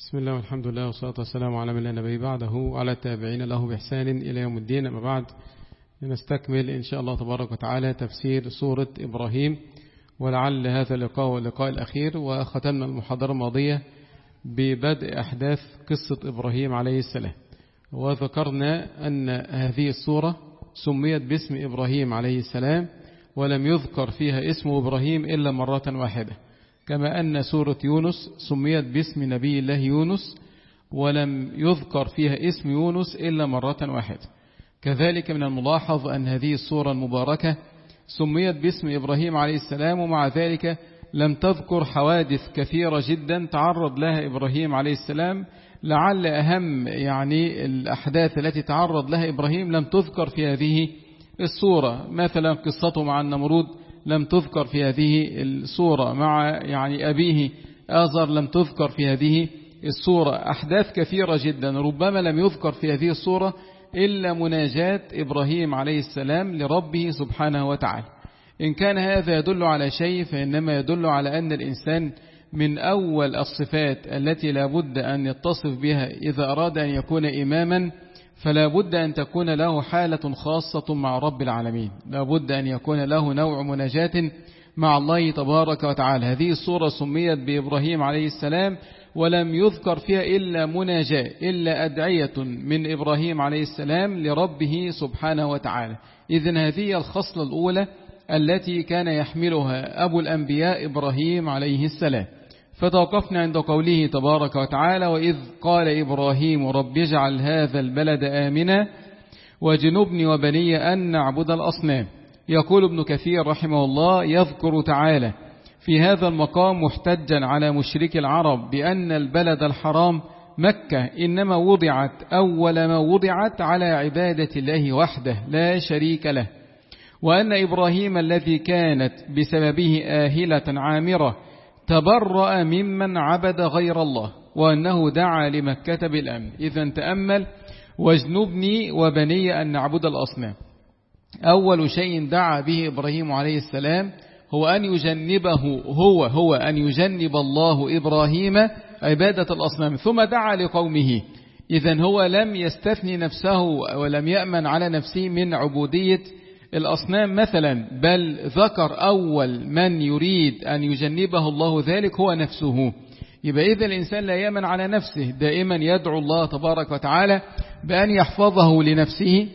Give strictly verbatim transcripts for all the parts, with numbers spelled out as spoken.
بسم الله والحمد لله والصلاة والسلام على من لا نبي بعده وعلى التابعين له بإحسان إلى يوم الدين. أما بعد نستكمل إن شاء الله تبارك وتعالى تفسير سورة إبراهيم، ولعل هذا اللقاء واللقاء الأخير، وختمنا المحاضرة الماضية ببدء أحداث قصة إبراهيم عليه السلام، وذكرنا أن هذه السورة سميت باسم إبراهيم عليه السلام ولم يذكر فيها اسم إبراهيم إلا مرة واحدة، كما أن سورة يونس سميت باسم نبي الله يونس ولم يذكر فيها اسم يونس إلا مرة واحدة. كذلك من الملاحظ أن هذه السورة المباركة سميت باسم إبراهيم عليه السلام، ومع ذلك لم تذكر حوادث كثيرة جدا تعرض لها إبراهيم عليه السلام. لعل أهم يعني الأحداث التي تعرض لها إبراهيم لم تذكر في هذه السورة، مثلا قصته مع النمرود لم تذكر في هذه السورة، مع يعني أبيه آزر لم تذكر في هذه السورة. أحداث كثيرة جدا ربما لم يذكر في هذه السورة إلا مناجاة إبراهيم عليه السلام لربه سبحانه وتعالى. إن كان هذا يدل على شيء فإنما يدل على أن الإنسان من أول الصفات التي لا بد أن يتصف بها إذا أراد أن يكون إماما، فلا بد أن تكون له حالة خاصة مع رب العالمين، لا بد أن يكون له نوع مناجاة مع الله تبارك وتعالى. هذه السورة سميت بإبراهيم عليه السلام ولم يذكر فيها إلا مناجاة، إلا أدعية من إبراهيم عليه السلام لربه سبحانه وتعالى. إذن هذه الخصلة الأولى التي كان يحملها أبو الأنبياء إبراهيم عليه السلام. فتوقفنا عند قوله تبارك وتعالى: وإذ قال إبراهيم رب اجعل هذا البلد آمنا وجنبني وبني أن نعبد الأصنام. يقول ابن كثير رحمه الله: يذكر تعالى في هذا المقام محتجا على مشرك العرب بأن البلد الحرام مكة إنما وضعت أول ما وضعت على عبادة الله وحده لا شريك له، وأن إبراهيم الذي كانت بسببه آهلة عامرة تبرأ ممن عبد غير الله، وأنه دعا لمكة بالأمن. إذن تأمل: واجنبني وبني أن نعبد الأصنام. أول شيء دعا به إبراهيم عليه السلام هو أن يجنبه هو هو أن يجنب الله إبراهيم عبادة الأصنام، ثم دعا لقومه. إذن هو لم يستثني نفسه ولم يأمن على نفسه من عبودية الأصنام مثلا، بل ذكر أول من يريد أن يجنبه الله ذلك هو نفسه. يبقى إذا الإنسان لا يأمن على نفسه، دائما يدعو الله تبارك وتعالى بأن يحفظه لنفسه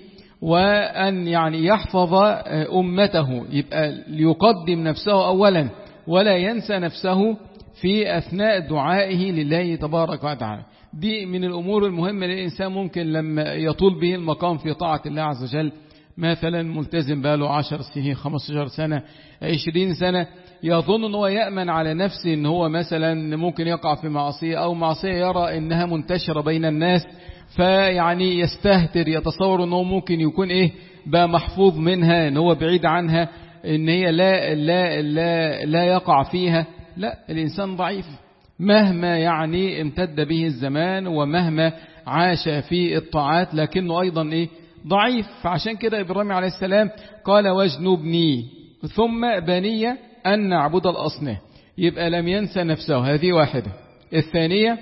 وأن يعني يحفظ أمته، يبقى ليقدم نفسه أولا ولا ينسى نفسه في أثناء دعائه لله تبارك وتعالى. دي من الأمور المهمة للإنسان، ممكن لما يطول به المقام في طاعة الله عز وجل، مثلا ملتزم باله عشر سنين خمستاشر سنة عشرين سنة، يظن أنه يأمن على نفسه أنه هو مثلا ممكن يقع في معصية أو معصية يرى أنها منتشرة بين الناس، فيعني يستهتر يتصور أنه ممكن يكون إيه بقى محفوظ منها، أنه هو بعيد عنها، أن هي لا, لا, لا, لا يقع فيها. لا، الإنسان ضعيف مهما يعني امتد به الزمان ومهما عاش في الطاعات، لكنه أيضا إيه ضعيف. فعشان كده إبراهيم عليه السلام قال: واجنبني ثم بني أن نعبد الأصنام. يبقى لم ينسى نفسه، هذه واحدة. الثانية: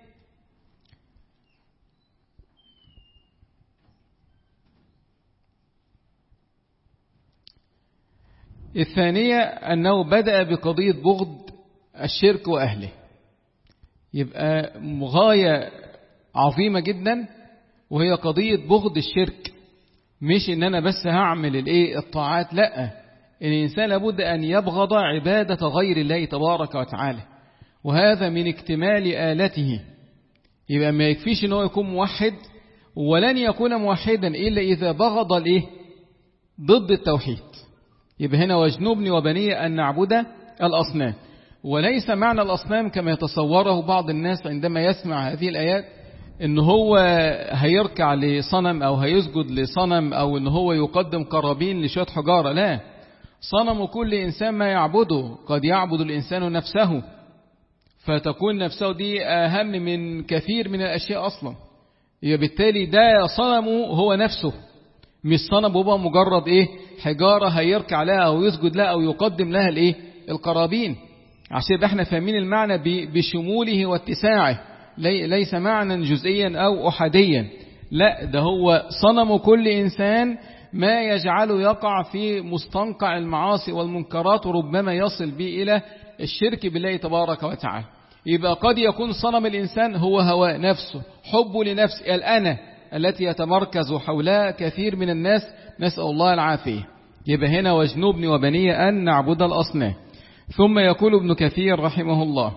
الثانية أنه بدأ بقضية بغض الشرك وأهله. يبقى غاية عظيمة جدا وهي قضية بغض الشرك، مش إن أنا بس هعمل الإيه الطاعات، لا، الإنسان لابد أن يبغض عبادة غير الله تبارك وتعالى، وهذا من اكتمال آلته. يبقى ما يكفيش أنه يكون موحد، ولن يكون موحدا إلا إذا بغض الإيه ضد التوحيد. يبقى هنا: واجنبني وبني أن نعبد الأصنام. وليس معنى الأصنام كما يتصوره بعض الناس عندما يسمع هذه الآيات إن هو هيركع لصنم أو هيسجد لصنم أو إن هو يقدم قرابين لشوية حجارة. لا، صنم كل إنسان ما يعبده، قد يعبد الإنسان نفسه، فتكون نفسه دي أهم من كثير من الأشياء أصلا. بالتالي ده صنمه هو نفسه، مش صنم هو مجرد إيه حجارة هيركع لها أو يسجد لها أو يقدم لها الإيه القرابين. عشان احنا فاهمين المعنى بشموله واتساعه. ليس معنى جزئيا أو أحديا، لا ده هو صنم كل إنسان ما يجعله يقع في مستنقع المعاصي والمنكرات، وربما يصل به إلى الشرك بالله تبارك وتعالى. يبقى قد يكون صنم الإنسان هو هواه نفسه، حبه لنفسه، الأنا التي يتمركز حولها كثير من الناس، نسأل الله العافية. يبقى هنا واجنبني وبني أن نعبد الأصنام. ثم يقول ابن كثير رحمه الله: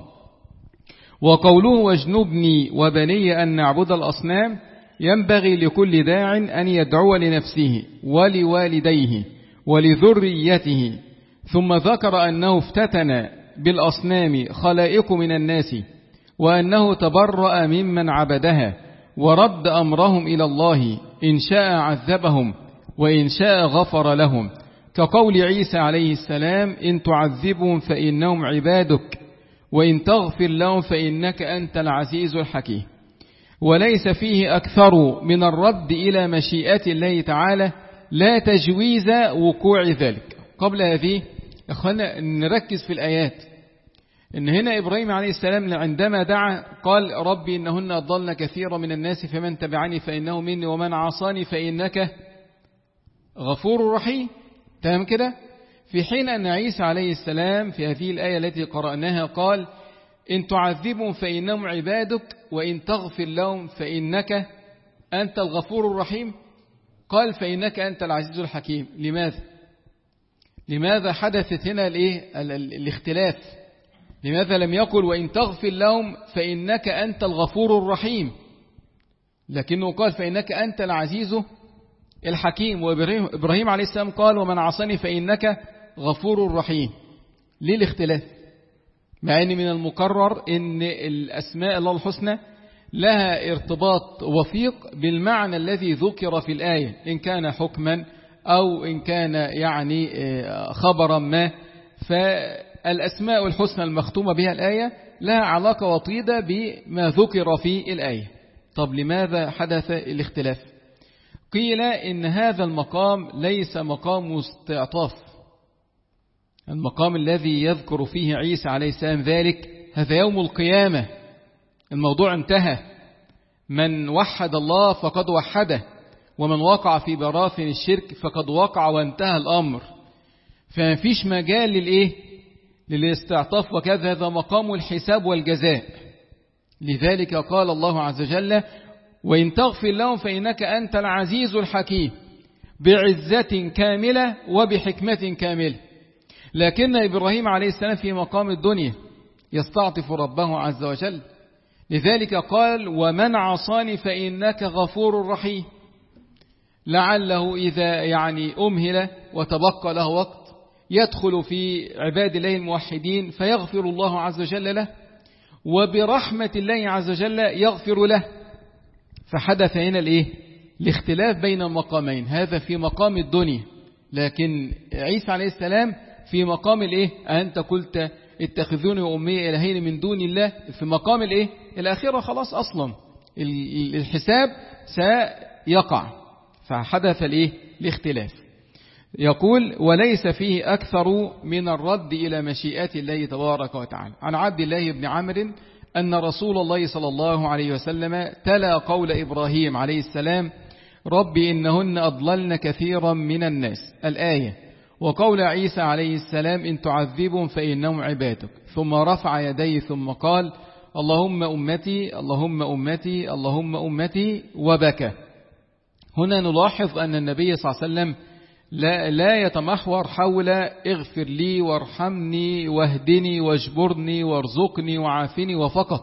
وقوله واجنبني وبني أن نعبد الأصنام ينبغي لكل داع أن يدعو لنفسه ولوالديه ولذريته. ثم ذكر أنه افتتن بالأصنام خلائق من الناس، وأنه تبرأ ممن عبدها ورد أمرهم إلى الله، إن شاء عذبهم وإن شاء غفر لهم، كقول عيسى عليه السلام: إن تعذبهم فإنهم عبادك وإن تغفر لهم فإنك أنت العزيز الحكيم. وليس فيه أكثر من الرد إلى مشيئة الله تعالى، لا تجويز وقوع ذلك. قبل هذه أخوانا نركز في الآيات، إن هنا إبراهيم عليه السلام عندما دعا قال: ربي إنهن أضلن كثيرا من الناس فمن تبعني فإنه مني ومن عصاني فإنك غفور رحيم. تمام كده؟ في حين أن عيسى عليه السلام في هذه الآية التي قرأناها قال: إن تعذبهم فإنهم عبادك وإن تغفر لهم فإنك أنت الغفور الرحيم. قال: فإنك أنت العزيز الحكيم. لماذا؟ لماذا حدثت هنا الايه الاختلاف؟ لماذا لم يقل وإن تغفر لهم فإنك أنت الغفور الرحيم، لكنه قال فإنك أنت العزيز الحكيم؟ وإبراهيم عليه السلام قال: ومن عصاني فإنك غفور رحيم. ليه الاختلاف؟ مع أن من المقرر أن الأسماء الله الحسنى لها ارتباط وثيق بالمعنى الذي ذكر في الآية، إن كان حكما أو إن كان يعني خبرا ما. فالأسماء الحسنى المختومة بها الآية لها علاقة وطيدة بما ذكر في الآية. طب لماذا حدث الاختلاف؟ قيل إن هذا المقام ليس مقام استعطاف. المقام الذي يذكر فيه عيسى عليه السلام ذلك هذا يوم القيامة، الموضوع انتهى. من وحد الله فقد وحده، ومن وقع في براثن الشرك فقد وقع وانتهى الأمر. فما فيش مجال للإيه؟ للاستعطاف، وكذا هذا مقام الحساب والجزاء. لذلك قال الله عز وجل: وإن تغفر لهم فإنك أنت العزيز الحكيم، بعزة كاملة وبحكمة كاملة. لكن إبراهيم عليه السلام في مقام الدنيا يستعطف ربه عز وجل، لذلك قال: ومن عصاني فإنك غفور رحيم. لعله إذا يعني أمهل وتبقى له وقت يدخل في عباد الله الموحدين فيغفر الله عز وجل له، وبرحمة الله عز وجل يغفر له. فحدث هنا الإيه؟ الاختلاف بين المقامين، هذا في مقام الدنيا، لكن عيسى عليه السلام في مقام الإيه؟ أنت قلت اتخذوني وأمي إلهين من دون الله، في مقام الإيه؟ الآخرة. خلاص أصلا الحساب سيقع، فحدث الإيه؟ الاختلاف. يقول: وليس فيه أكثر من الرد إلى مشيئة الله تبارك وتعالى. عن عبد الله بن عمرو أن رسول الله صلى الله عليه وسلم تلا قول إبراهيم عليه السلام: ربي إنهن أضللن كثيرا من الناس، الآية، وقول عيسى عليه السلام: إن تعذبهم فإنهم عبادك. ثم رفع يديه ثم قال: اللهم أمتي اللهم أمتي اللهم أمتي، وبكى. هنا نلاحظ أن النبي صلى الله عليه وسلم لا, لا يتمحور حول اغفر لي وارحمني واهدني واجبرني وارزقني وعافني وفقط،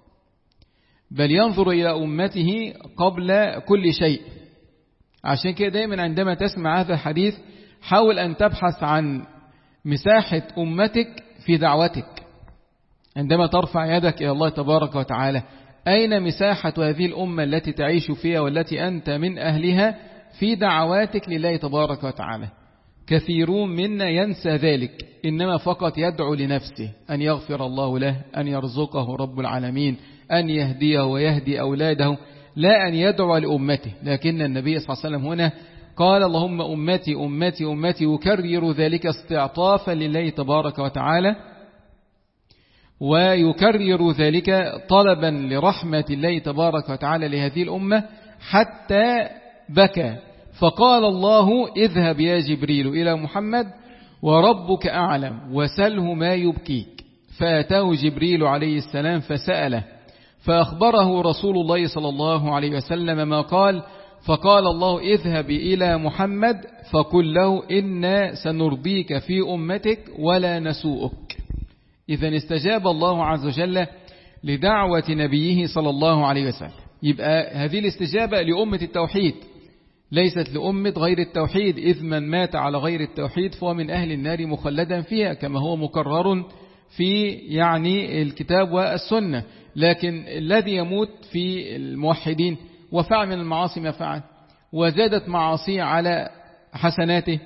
بل ينظر إلى أمته قبل كل شيء. عشان كده دايما عندما تسمع هذا الحديث حاول أن تبحث عن مساحة أمتك في دعوتك. عندما ترفع يدك إلى الله تبارك وتعالى، أين مساحة هذه الأمة التي تعيش فيها والتي أنت من أهلها في دعواتك لله تبارك وتعالى؟ كثيرون منا ينسى ذلك، إنما فقط يدعو لنفسه أن يغفر الله له، أن يرزقه رب العالمين، أن يهديه ويهدي أولاده، لا أن يدعو لأمته. لكن النبي صلى الله عليه وسلم هنا قال: اللهم أمتي أمتي أمتي، يكرر ذلك استعطافا لله تبارك وتعالى. ويكرر ذلك طلبا لرحمة الله تبارك وتعالى لهذه الأمة حتى بكى، فقال الله اذهب يا جبريل إلى محمد وربك أعلم وسله ما يبكيك. فأتاه جبريل عليه السلام فسأله، فأخبره رسول الله صلى الله عليه وسلم ما قال، فقال الله اذهب إلى محمد فقل له إنا سنرضيك في أمتك ولا نسوءك. إذن استجاب الله عز وجل لدعوة نبيه صلى الله عليه وسلم. يبقى هذه الاستجابة لأمة التوحيد ليست لأمة غير التوحيد، إذ من مات على غير التوحيد فهو من أهل النار مخلدا فيها كما هو مكرر في يعني الكتاب والسنة. لكن الذي يموت في الموحدين وفعل من المعاصي ما فعل وزادت معاصيه على حسناته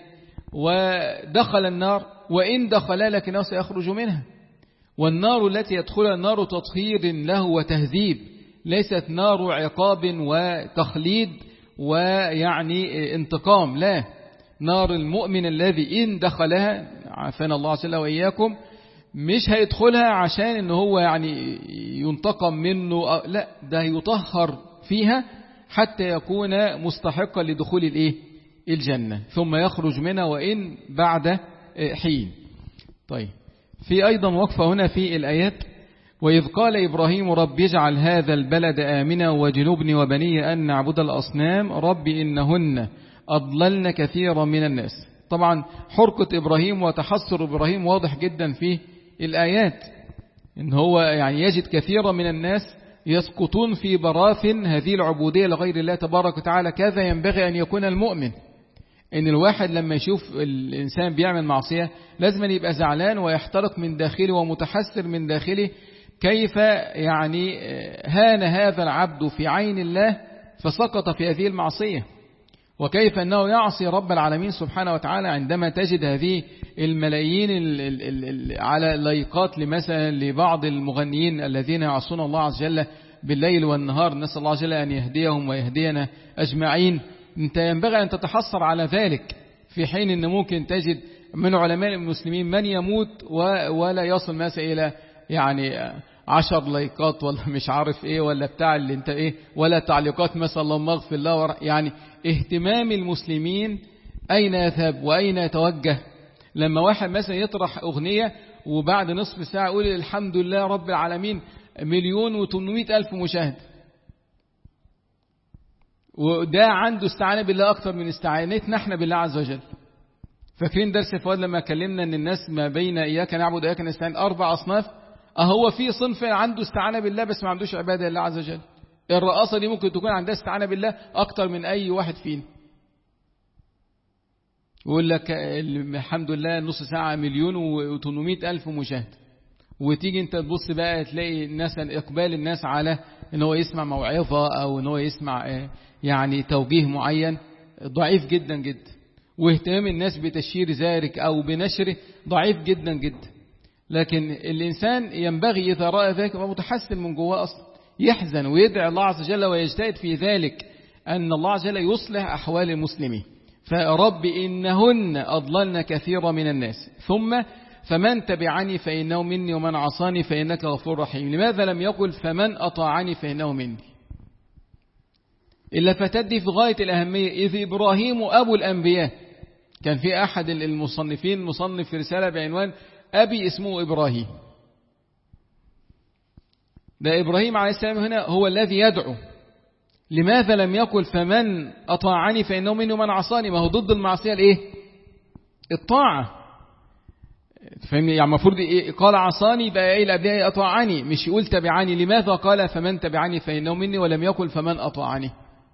ودخل النار، وإن دخل لكنه سيخرج منها. والنار التي يدخلها النار تطهير له وتهذيب، ليست نار عقاب وتخليد ويعني انتقام، لا، نار المؤمن الذي إن دخلها عافانا الله عز وجل وإياكم مش هيدخلها عشان إنه هو يعني ينتقم منه، لا، ده يطهر فيها حتى يكون مستحقا لدخول الإيه؟ الجنة، ثم يخرج منها وإن بعد حين. طيب، في أيضا وقفة هنا في الآيات، وإذ قال إبراهيم رب اجعل هذا البلد آمنا وجنبني وبني أن نعبد الأصنام رب إنهن أضللن كثيرا من الناس. طبعا حرقة إبراهيم وتحسر إبراهيم واضح جدا في الآيات، إن هو يعني يجد كثيرا من الناس يسقطون في براثن هذه العبودية لغير الله تبارك وتعالى. كذا ينبغي أن يكون المؤمن، إن الواحد لما يشوف الإنسان بيعمل معصية لازم يبقى زعلان ويحترق من داخله ومتحسر من داخله، كيف يعني هان هذا العبد في عين الله فسقط في هذه المعصية، وكيف أنه يعصي رب العالمين سبحانه وتعالى عندما تجد هذه الملايين على لايقات لمثلا لبعض المغنيين الذين يعصون الله عز وجل بالليل والنهار. نسأل الله عز وجل أن يهديهم ويهدينا أجمعين. أنت ينبغي أن تتحسر على ذلك، في حين أن ممكن تجد من علماء المسلمين من يموت ولا يصل مثلا إلى يعني عشر لايكات ولا مش عارف ايه ولا بتاع اللي انت ايه ولا تعليقات مثلا اللهم اغفر الله. يعني اهتمام المسلمين اين يذهب واين يتوجه؟ لما واحد مثلا يطرح اغنية وبعد نصف ساعة يقول الحمد لله رب العالمين مليون وثمانمائة الف مشاهد، وده عنده استعانة بالله اكتر من استعانتنا احنا بالله عز وجل. فاكرين درس فؤاد لما كلمنا ان الناس ما بين اياك نعبد واياك نستعين اربع اصناف؟ اهو في صنف عنده استعانة بالله بس ما عندوش عبادة لله عز وجل. الرئاسة دي ممكن تكون عندها استعانة بالله اكتر من اي واحد فينا، يقول لك الحمد لله نص ساعة مليون وثمانمائة الف مشاهد، وتيجي انت تبص بقى تلاقي الناس اقبال الناس على ان هو يسمع موعظة او ان هو يسمع يعني توجيه معين ضعيف جدا جدا، واهتمام الناس بتشير ذلك أو بنشره ضعيف جدا جدا. لكن الإنسان ينبغي إذا رأى ذلك يبقى متحسن من جواه أصلا، يحزن ويدعي الله عز وجل ويجتهد في ذلك أن الله عز وجل يصلح أحوال المسلمين. فرب إنهن أضللن كثيرا من الناس، ثم فمن تبعني فإنه مني ومن عصاني فإنك غفور رحيم. لماذا لم يقل فمن أطاعني فإنه مني؟ إلا فتدي في غاية الأهمية، إذ إبراهيم أبو الأنبياء. كان في أحد المصنفين مصنف في رسالة بعنوان أبي اسمه إبراهيم. ده إبراهيم عليه السلام هنا هو الذي يدعو. لماذا لم يقل فمن أطاعني فإنه مني ومن عصاني؟ ما هو ضد المعصية الإيه؟ الطاعة. فهمني؟ يعني المفروض إيه؟ قال عصاني يبقى إيه الأبناء أطاعني، مش يقول تبعني. لماذا قال فمن تبعني فإنه مني ولم يقل فمن أطاعني؟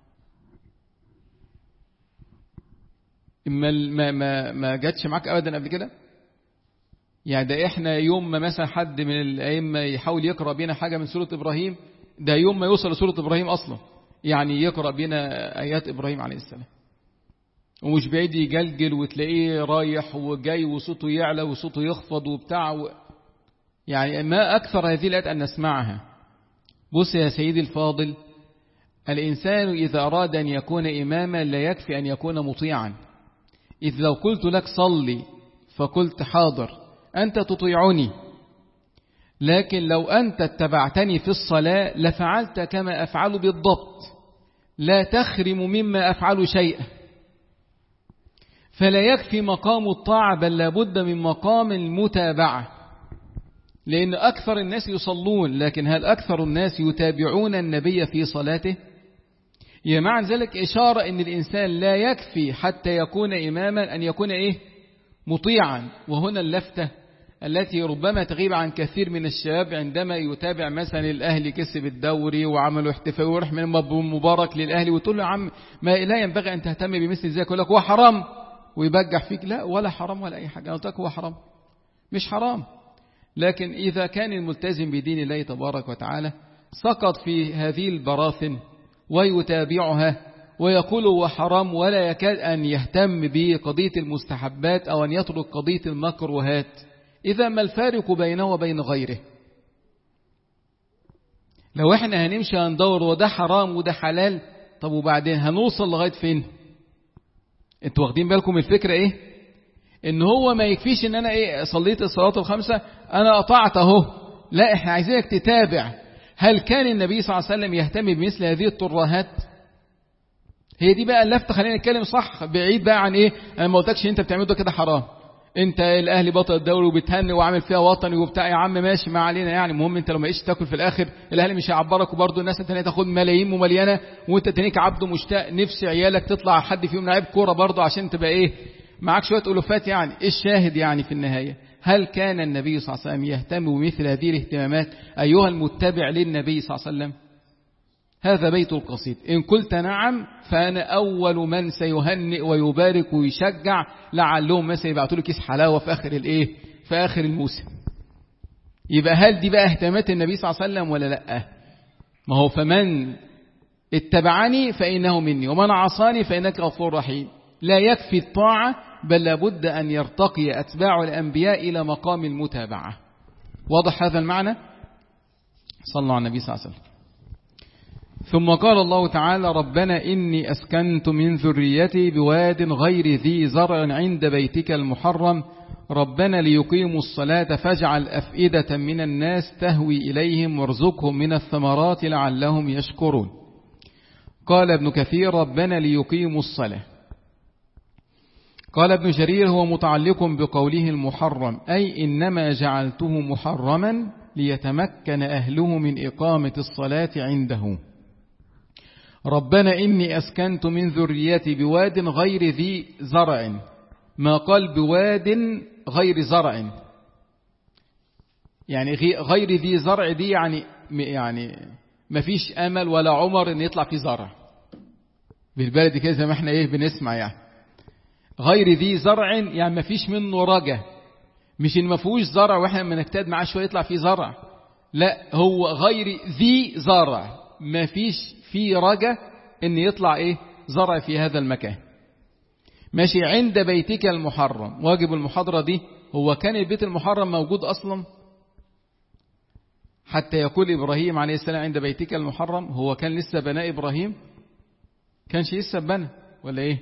ما ما ما ما جاتش معاك ابدا قبل كده؟ يعني ده احنا يوم ما مثلا حد من الائمه يحاول يقرا بينا حاجه من سوره ابراهيم، ده يوم ما يوصل لسوره ابراهيم اصلا يعني يقرا بينا ايات ابراهيم عليه السلام، ومش بعيد يجلجل وتلاقيه رايح وجاي وصوته يعلى وصوته يخفض وبتاع و... يعني ما اكثر هذه الايات ان نسمعها. بص يا سيدي الفاضل، الانسان اذا اراد ان يكون اماما لا يكفي ان يكون مطيعا. إذ لو قلت لك صلي فقلت حاضر أنت تطيعني، لكن لو أنت اتبعتني في الصلاة لفعلت كما أفعل بالضبط، لا تخرم مما أفعل شيئا. فلا يكفي مقام الطاعة، بل لابد من مقام المتابعة، لأن أكثر الناس يصلون، لكن هل أكثر الناس يتابعون النبي في صلاته؟ يعني معنى ذلك إشارة أن الإنسان لا يكفي حتى يكون إماما أن يكون إيه؟ مطيعا. وهنا اللفتة التي ربما تغيب عن كثير من الشباب عندما يتابع مثلا الأهلي كسب الدوري وعملوا احتفال ويروح من مبارك للأهلي وتقول له يا عم ما لا ينبغي أن تهتم بمثل ذلك، يقول لك هو حرام ويبجح فيك. لا، ولا حرام ولا أي حاجة، أنا قلت لك هو حرام مش حرام. لكن إذا كان الملتزم بدين الله تبارك وتعالى سقط في هذه البراثن ويتابعها ويقول هو حرام، ولا يكاد أن يهتم بقضية المستحبات أو أن يترك قضية المكروهات، إذا ما الفارق بينه وبين غيره؟ لو احنا هنمشي هندور وده حرام وده حلال، طب وبعدين هنوصل لغاية فين؟ انتوا واخدين بالكم الفكرة ايه؟ ان هو ما يكفيش ان انا ايه صليت الصلاة الخمسة انا قطعت اهو، لا احنا عايزينك تتابع. هل كان النبي صلى الله عليه وسلم يهتم بمثل هذه الترهات؟ هي دي بقى اللفتة، خلينا نتكلم صح بعيد بقى عن ايه. انا ما قلتكش انت بتعمله ده كده حرام، انت الاهلي بطل الدوري وبتهني وعامل فيها وطني وبتاع، يا عم ماشي ما علينا يعني، المهم انت لو ما ايش تاكل في الاخر الاهلي مش هيعبرك، وبرضه الناس التانية تاخد ملايين ومليانه وانت تنيك عبد مشتاق نفسي عيالك تطلع حد فيهم لعيب كوره برضه عشان تبقى ايه معاك شويه الوفات. يعني ايه الشاهد يعني في النهايه؟ هل كان النبي صلى الله عليه وسلم يهتم بمثل هذه الاهتمامات ايها المتبع للنبي صلى الله عليه وسلم؟ هذا بيت القصيد. إن قلت نعم فأنا أول من سيهنئ ويبارك ويشجع، لعلهم مثلا يبعثوا له كيس حلاوة في آخر الإيه في آخر الموسم. يبقى هل دي بقى اهتمامات النبي صلى الله عليه وسلم ولا لا؟ ما هو فمن اتبعني فإنه مني ومن عصاني فإنك غفور رحيم. لا يكفي الطاعة، بل لابد أن يرتقي أتباع الأنبياء إلى مقام المتابعة. واضح هذا المعنى؟ صلوا على النبي صلى الله عليه وسلم. ثم قال الله تعالى: ربنا إني أسكنت من ذريتي بواد غير ذي زرع عند بيتك المحرم ربنا ليقيموا الصلاة فاجعل أفئدة من الناس تهوي إليهم وارزقهم من الثمرات لعلهم يشكرون. قال ابن كثير: ربنا ليقيموا الصلاة. قال ابن جرير: هو متعلق بقوله المحرم، أي إنما جعلته محرما ليتمكن أهله من إقامة الصلاة عنده. ربنا إني أسكنت من ذريتي بواد غير ذي زرع، ما قال بواد غير زرع، يعني غير ذي زرع دي يعني يعني ما فيش أمل ولا عمر إن يطلع في زرع، بالبلد كده زي ما احنا ايه بنسمع. يعني غير ذي زرع يعني ما فيش منه رجا، مش إن ما فيهوش زرع واحنا لما نجتهد معاه شويه يطلع فيه زرع، لا هو غير ذي زرع ما فيش فيه رجا ان يطلع ايه زرع في هذا المكان. ماشي. عند بيتك المحرم، واجب المحاضرة دي، هو كان البيت المحرم موجود اصلا حتى يقول ابراهيم عليه السلام عند بيتك المحرم؟ هو كان لسه بناء ابراهيم؟ كانش لسه بنى ولا ايه؟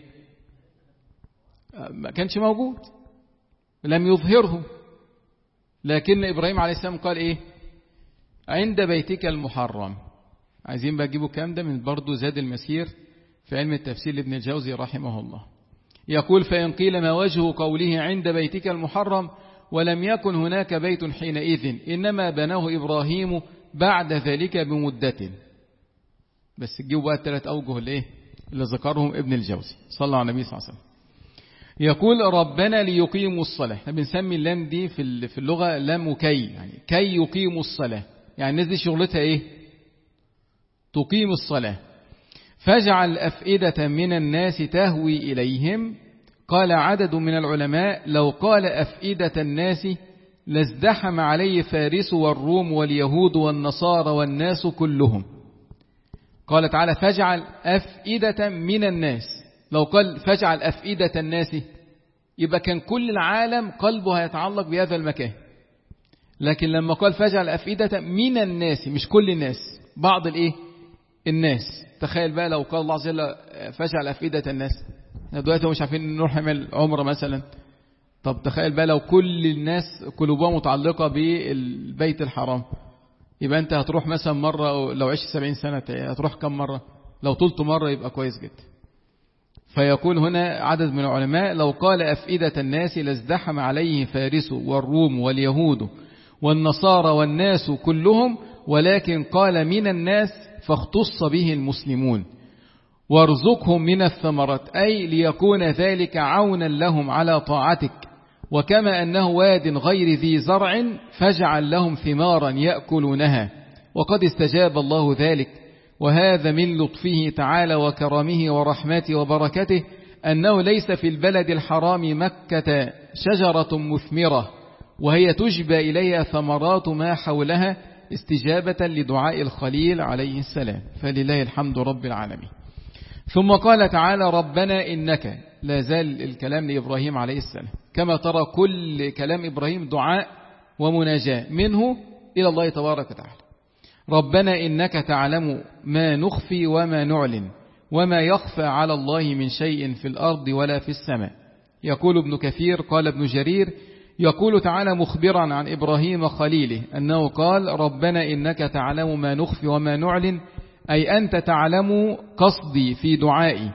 ما كانش موجود، لم يظهره. لكن ابراهيم عليه السلام قال ايه؟ عند بيتك المحرم. عايزين بقى تجيبوا الكلام ده من برضه زاد المسير في علم التفسير لابن الجوزي رحمه الله. يقول: فإن قيل ما وجه قوله عند بيتك المحرم ولم يكن هناك بيت حينئذ، إنما بناه إبراهيم بعد ذلك بمدة. بس تجيبوا بقى الثلاث أوجه الايه اللي ذكرهم ابن الجوزي صلى على النبي صلى الله عليه وسلم. يقول: ربنا ليقيموا الصلاة. احنا بنسمي اللام دي في في اللغة لام كي، يعني كي يقيموا الصلاة، يعني الناس دي شغلتها ايه؟ تقيم الصلاة. فاجعل أفئدة من الناس تهوي إليهم. قال عدد من العلماء: لو قال أفئدة الناس لازدحم عليه فارس والروم واليهود والنصارى والناس كلهم. قال تعالى: فاجعل أفئدة من الناس. لو قال فاجعل أفئدة الناس يبقى كان كل العالم قلبه هيتعلق بهذا المكان. لكن لما قال فاجعل أفئدة من الناس، مش كل الناس، بعض الايه الناس. تخيل بقى لو قال الله عز وجل فاجعل أفئدة الناس، احنا دلوقتي مش عارفين نروح نعمل عمرة مثلا، طب تخيل بقى لو كل الناس قلوبها متعلقة بالبيت الحرام، يبقى أنت هتروح مثلا مرة، لو عشت سبعين سنة هتروح كم مرة؟ لو طلت مرة يبقى كويس جدا. فيقول هنا عدد من العلماء: لو قال أفئدة الناس لازدحم عليه فارس والروم واليهود والنصارى والناس كلهم، ولكن قال من الناس فاختص به المسلمون، وارزقهم من الثمرات، أي ليكون ذلك عونا لهم على طاعتك، وكما أنه واد غير ذي زرع فاجعل لهم ثمارا يأكلونها، وقد استجاب الله ذلك. وهذا من لطفه تعالى وكرمه ورحمته وبركته، أنه ليس في البلد الحرام مكة شجرة مثمرة وهي تجبى إليها ثمرات ما حولها استجابة لدعاء الخليل عليه السلام. فلله الحمد رب العالمين. ثم قال تعالى: ربنا إنك، لا زال الكلام لإبراهيم عليه السلام. كما ترى كل كلام إبراهيم دعاء ومناجاة منه إلى الله تبارك وتعالى. ربنا إنك تعلم ما نخفي وما نعلن وما يخفى على الله من شيء في الأرض ولا في السماء. يقول ابن كثير قال ابن جرير: يقول تعالى مخبرا عن إبراهيم خليله أنه قال: ربنا إنك تعلم ما نخفي وما نعلن، أي أنت تعلم قصدي في دعائي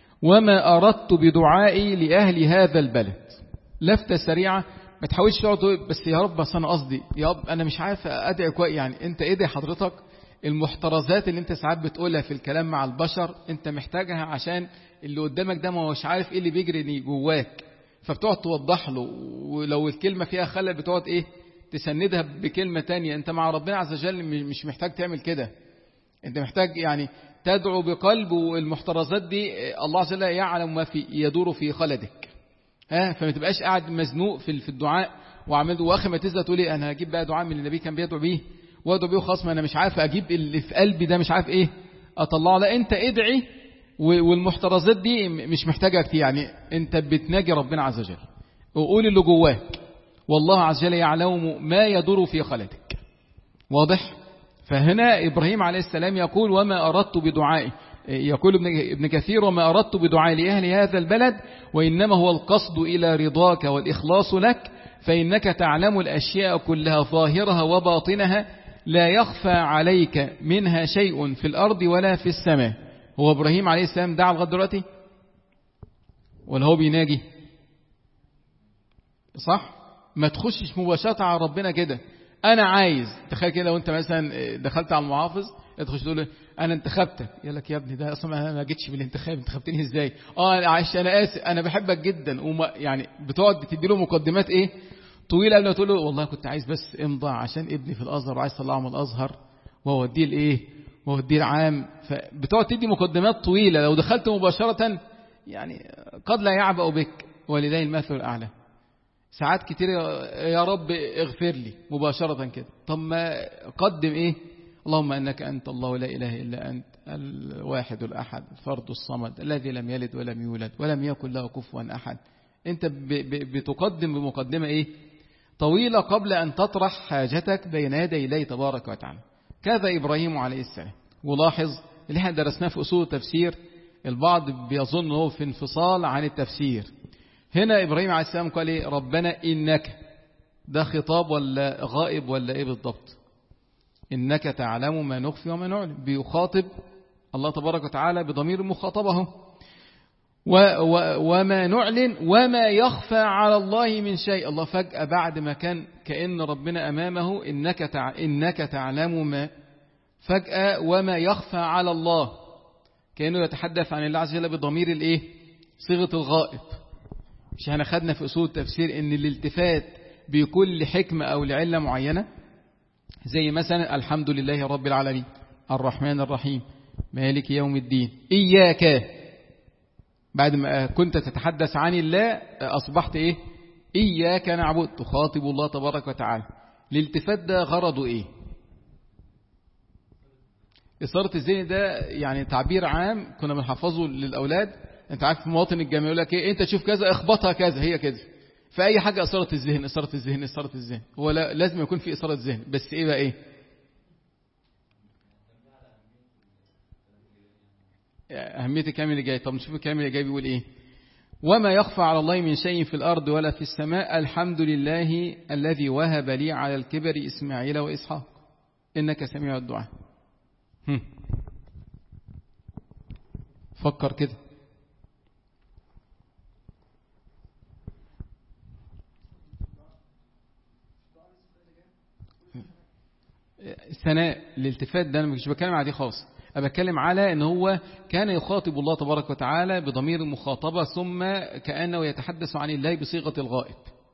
وما أردت بدعائي لأهل هذا البلد. لفتة سريعة، ما تحاولش تقعد بس يا رب بس أنا قصدي يا رب أنا مش عارف أدعي كويس. يعني أنت إيه ده حضرتك؟ المحترزات اللي أنت ساعات بتقولها في الكلام مع البشر أنت محتاجها عشان اللي قدامك ده ما هوش عارف إيه اللي بيجري جواك، فبتقعد توضح له. ولو الكلمة فيها خلل بتقعد إيه تسندها بكلمة تانية. أنت مع ربنا عز وجل مش محتاج تعمل كده، أنت محتاج يعني تدعو بقلب. والمحترزات دي الله عز وجل يعلم ما في يدور في خلدك، ها فما تبقاش قاعد مزنوق في الدعاء وعمل واخر ما تزهق تقول ايه انا هجيب بقى دعاء من النبي كان بيدعو بيه وادعو بيه وخلاص، ما انا مش عارف اجيب اللي في قلبي ده مش عارف ايه اطلعه. لا انت ادعي، والمحترزات دي مش محتاجه كتير. يعني انت بتناجي ربنا عز وجل وقول اللي جواك، والله عز وجل يعلم ما يدور في خلدك. واضح؟ فهنا إبراهيم عليه السلام يقول: وما أردت بدعائي، يقول ابن كثير: وما أردت بدعائي لأهل هذا البلد، وإنما هو القصد إلى رضاك والإخلاص لك، فإنك تعلم الأشياء كلها ظاهرها وباطنها، لا يخفى عليك منها شيء في الأرض ولا في السماء. هو إبراهيم عليه السلام دعا لغاية دلوقتي ولا هو بيناجي؟ صح؟ ما تخشش مباشرة على ربنا كده. أنا عايز تخيل كده، لو أنت مثلا دخلت على المحافظ تخش تقول له أنا انتخبتك، يقول لك يا ابني ده أصلا أنا ما جيتش بالانتخاب، انتخبتني إزاي؟ آه عايش أنا آسف أنا بحبك جدا، وما يعني بتقعد تدي له مقدمات إيه طويلة قبل ما تقول له والله كنت عايز بس امضى عشان ابني في الأزهر وعايز أطلعه من الأزهر وأوديه الإيه وأوديه العام. فبتقعد تدي مقدمات طويلة. لو دخلت مباشرة يعني قد لا يعبأ بك، ولله المثل الأعلى. ساعات كتير يا رب اغفر لي مباشرة كده. طب ما قدم ايه؟ اللهم انك انت الله لا اله الا انت الواحد الاحد الفرد الصمد الذي لم يلد ولم يولد ولم يكن له كفوا احد. انت بتقدم بمقدمة ايه طويلة قبل ان تطرح حاجتك بين يدي الله تبارك وتعالى. كذا ابراهيم عليه السلام. ولاحظ اللي احنا درسناه في اصول التفسير، البعض بيظن هو في انفصال عن التفسير. هنا إبراهيم عليه السلام قال إيه؟ ربنا إنك، ده خطاب ولا غائب ولا إيه بالضبط؟ إنك تعلم ما نخفي وما نعلن، بيخاطب الله تبارك وتعالى بضمير مخاطبه. وما نعلن وما يخفى على الله من شيء. الله فجأة بعد ما كان كأن ربنا أمامه إنك تع... إنك تعلم ما، فجأة وما يخفى على الله، كأنه يتحدث عن الله عز وجل بضمير الإيه؟ صيغة الغائب. مش احنا خدنا في أصول التفسير ان الالتفات بيكون لحكمة أو لعلة معينة، زي مثلا الحمد لله رب العالمين الرحمن الرحيم مالك يوم الدين إياك. بعد ما كنت تتحدث عن الله أصبحت إيه؟ إياك نعبد، تخاطب الله تبارك وتعالى. الالتفات ده غرضه إيه؟ إثارة الذهن ده يعني تعبير عام كنا بنحفظه للأولاد. انت عارف في مواطن الجامعة يقول لك ايه؟ انت تشوف كذا اخبطها كذا، هي كده. فأي حاجة إثارة الذهن إثارة الذهن إثارة الذهن، هو لازم يكون في إثارة الذهن، بس ايه بقى ايه؟ أهمية الكلام اللي جاي. طب نشوف الكلام اللي جاي بيقول ايه. وما يخفى على الله من شيء في الأرض ولا في السماء الحمد لله الذي وهب لي على الكبر إسماعيل وإسحاق إنك سميع الدعاء. فكر كده. الثناء الالتفات ده أنا مش بتكلم على دي خالص، أنا بتكلم على أن هو كان يخاطب الله تبارك وتعالى بضمير المخاطبة ثم كأنه يتحدث عن الله بصيغة الغائب.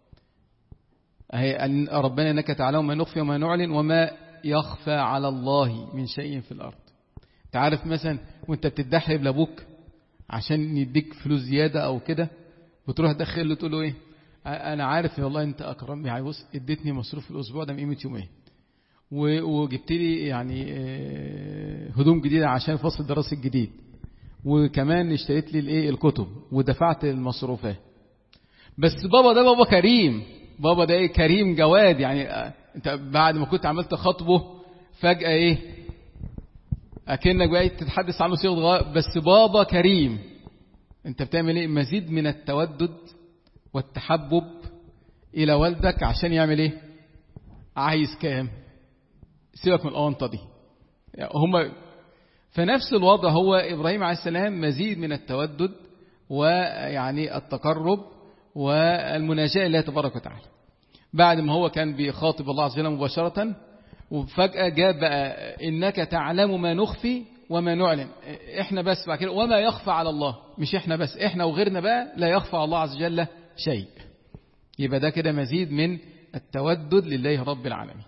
ربنا إنك تعلم ما نخفي وما نعلن وما يخفى على الله من شيء في الأرض. تعرف مثلا وانت بتدحرب لابوك عشان يديك فلوس زيادة أو كده، وتروح تدخل له تقول له إيه، أنا عارف والله أنت أكرم، يعني بص اديتني مصروف الأسبوع ده من قيمة يومين، وجبت لي يعني هدوم جديدة عشان الفصل الدراسي الجديد، وكمان اشتريت لي الايه الكتب ودفعت المصروفات. بس بابا ده بابا كريم، بابا ده ايه كريم جواد، يعني انت بعد ما كنت عملت خطبه فجأة ايه اكنك بقى تتحدث عنه صيغة غائب، بس بابا كريم. انت بتعمل ايه؟ مزيد من التودد والتحبب الى والدك عشان يعمل ايه؟ عايز كام؟ سيبك من الأونطة دي. هم فنفس الوضع هو إبراهيم عليه السلام مزيد من التودد ويعني التقرب والمناجاة لله تبارك وتعالى. بعد ما هو كان بيخاطب الله عز وجل مباشرة، وفجأة جاء بقى إنك تعلم ما نخفي وما نعلن. إحنا بس بعد كده وما يخفى على الله، مش إحنا بس، إحنا وغيرنا بقى لا يخفى على الله عز وجل شيء. يبقى ده كده مزيد من التودد لله رب العالمين.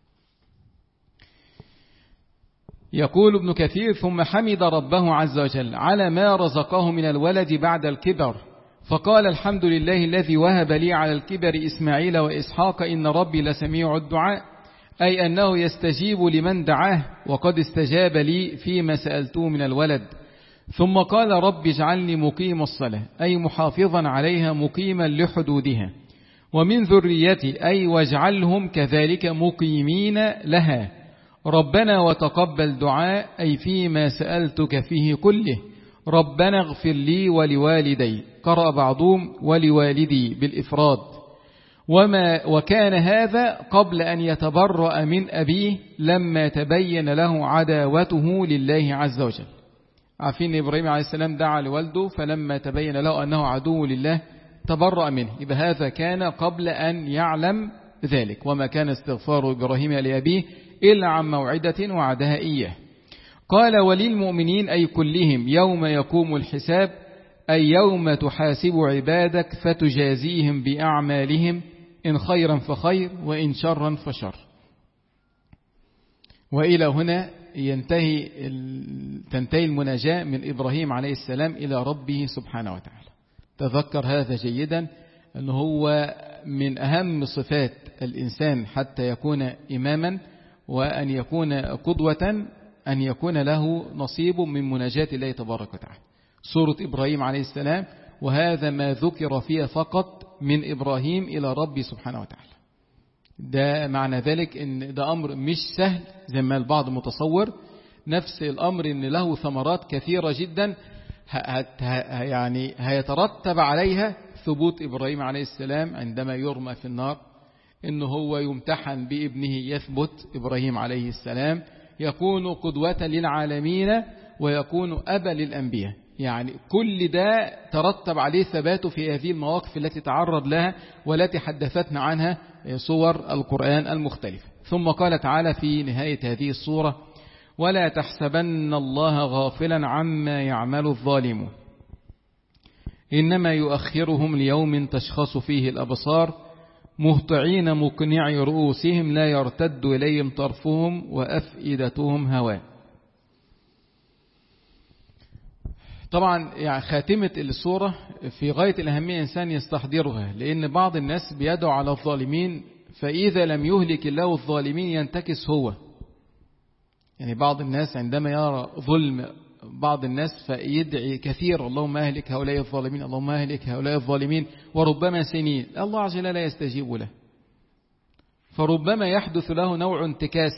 يقول ابن كثير ثم حمد ربه عز وجل على ما رزقه من الولد بعد الكبر، فقال الحمد لله الذي وهب لي على الكبر إسماعيل وإسحاق إن ربي لسميع الدعاء، أي أنه يستجيب لمن دعاه وقد استجاب لي فيما سألته من الولد. ثم قال رب اجعلني مقيم الصلاة، أي محافظا عليها مقيما لحدودها، ومن ذريتي أي واجعلهم كذلك مقيمين لها. ربنا وتقبل دعاء، أي فيما سألتك فيه كله. ربنا اغفر لي ولوالدي، قرأ بعضهم ولوالدي بالإفراد. وما وكان هذا قبل أن يتبرأ من أبيه لما تبين له عداوته لله عز وجل. عارفين إبراهيم عليه السلام دعا لوالده فلما تبين له أنه عدو لله تبرأ منه، يبقى هذا كان قبل أن يعلم ذلك. وما كان استغفار إبراهيم لأبيه إلا عن موعدة وعدها إياه. قال وللمؤمنين أي كلهم يوم يقوم الحساب، أي يوم تحاسب عبادك فتجازيهم بأعمالهم إن خيرا فخير وإن شرا فشر. وإلى هنا ينتهي تنتهي المناجاة من إبراهيم عليه السلام إلى ربه سبحانه وتعالى. تذكر هذا جيدا، أنه هو من أهم صفات الإنسان حتى يكون إماما وأن يكون قدوة أن يكون له نصيب من مناجاة الله تبارك وتعالى. سورة إبراهيم عليه السلام، وهذا ما ذكر فيها فقط من إبراهيم إلى ربي سبحانه وتعالى. ده معنى ذلك أن ده أمر مش سهل زي ما البعض متصور. نفس الأمر أن له ثمرات كثيرة جدا يعني هيترتب عليها ثبوت إبراهيم عليه السلام عندما يرمى في النار، إنه هو يمتحن بابنه يثبت إبراهيم عليه السلام، يكون قدوة للعالمين ويكون أبا للأنبياء. يعني كل ده ترتب عليه ثباته في هذه المواقف التي تعرض لها والتي حدثتنا عنها صور القرآن المختلفة. ثم قال تعالى في نهاية هذه الصورة ولا تحسبن الله غافلا عما يعمل الظالمون إنما يؤخرهم ليوم تشخص فيه الأبصار مهطعين مقنعي رؤوسهم لا يرتد إليهم طرفهم وأفئدتهم هواء. طبعا يعني خاتمة السورة في غاية الأهمية إنسان يستحضرها، لأن بعض الناس بيدعو على الظالمين فإذا لم يهلك الله الظالمين ينتكس هو. يعني بعض الناس عندما يرى ظلم بعض الناس فيدعي كثير اللهم أهلك هؤلاء الظالمين، اللهم أهلك هؤلاء الظالمين، وربما سنين الله عز وجل لا يستجيب له، فربما يحدث له نوع انتكاس.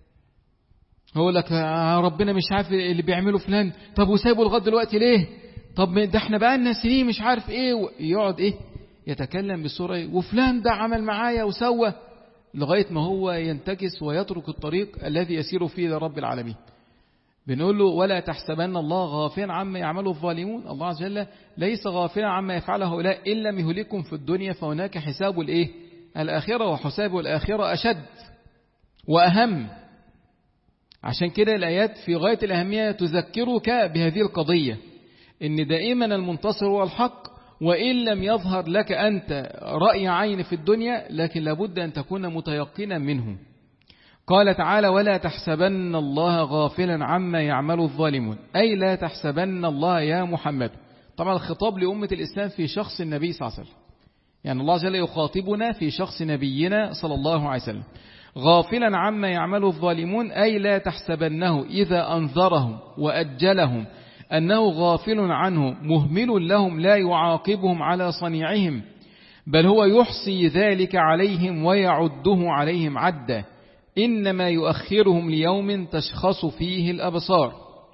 هو لك ربنا مش عارف اللي بيعمله فلان، طب وسايبه لغاية دلوقتي ليه؟ طب ده احنا بقى لنا سنين مش عارف ايه، يقعد ايه يتكلم بصورة ايه، وفلان ده عمل معايا وسوى، لغاية ما هو ينتكس ويترك الطريق الذي يسير فيه لرب العالمين. بنقول له ولا تحسبن الله غافلا عما يعمله الظالمون، الله عز وجل ليس غافلا عما يفعله هؤلاء إن لم يهلكم في الدنيا فهناك حساب الايه الآخرة، وحساب الآخرة أشد وأهم. عشان كده الآيات في غاية الأهمية تذكرك بهذه القضية، إن دائما المنتصر هو الحق، وإن لم يظهر لك أنت رأي عين في الدنيا لكن لابد أن تكون متيقنا منه. قال تعالى ولا تحسبن الله غافلا عما يعمل الظالمون، أي لا تحسبن الله يا محمد. طبعا الخطاب لأمة الإسلام في شخص النبي صلى الله عليه وسلم، يعني الله جل يخاطبنا في شخص نبينا صلى الله عليه وسلم. غافلا عما يعمل الظالمون أي لا تحسبنه إذا أنذرهم وأجلهم أنه غافل عنه مهمل لهم لا يعاقبهم على صنيعهم، بل هو يحصي ذلك عليهم ويعده عليهم عدا، إنما يؤخرهم ليوم تشخص فيه الأبصار،